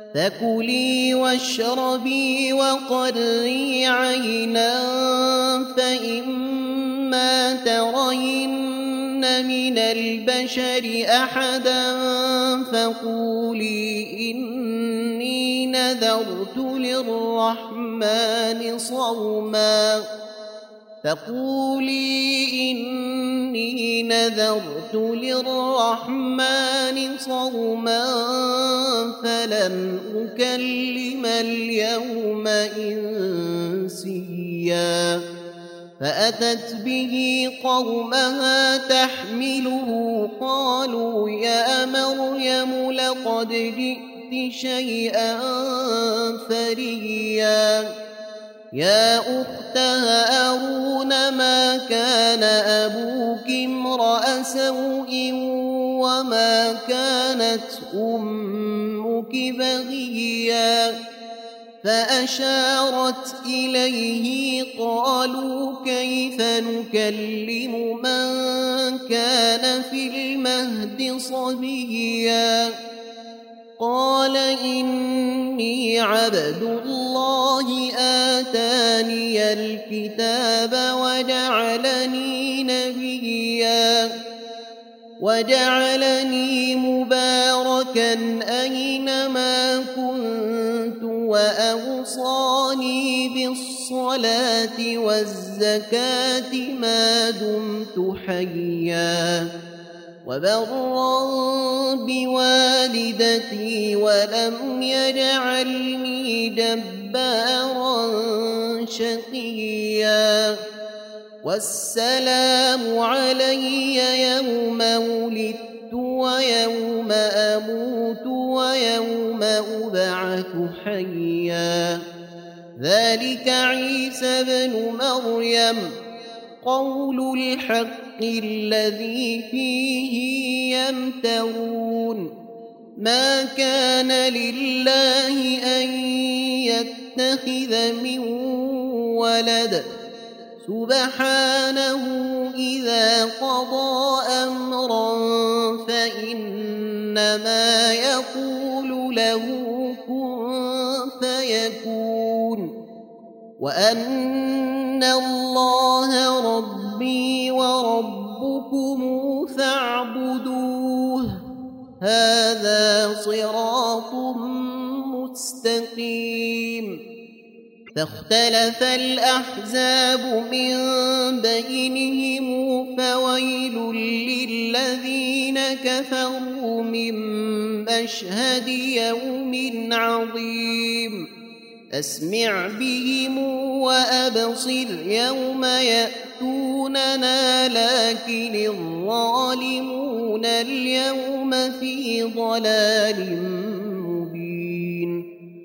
فكلي واشربي وقري عينا فإما ترين من البشر أحدا فقولي إني نذرت للرحمن صوما فلن أكلم اليوم إنسيا فأتت به قومها تحمله قالوا يا مريم لقد جئت شيئا فريا يا أخت هارون ما كان أبوك امرأ سوء وما كانت أمك بغيا فأشارت إليه قالوا كيف نكلم من كان في المهد صبيا قال إني عبد الله آتاني الكتاب وجعلني نبيا وجعلني مباركا أينما كنت وأوصاني بالصلاة والزكاة ما دمت حيا وبرا بوالدتي ولم يجعلني جبارا شقيا والسلام علي يوم ولدت ويوم أموت ويوم أبعث حيا ذلك عيسى بن مريم قول الحق الذي فيه يمترون ما كان لله أن يتخذ من ولد سبحانه إذا قضى أمرا فإنما يقول له كن فيكون وأن الله ربي وربكم فاعبدوه هذا صراط مستقيم فاختلف الأحزاب من بينهم فويل للذين كفروا من مشهد يوم عظيم أسمع بهم وأبصر يوم يأتوننا لكن الظالمون اليوم في ضلال مبين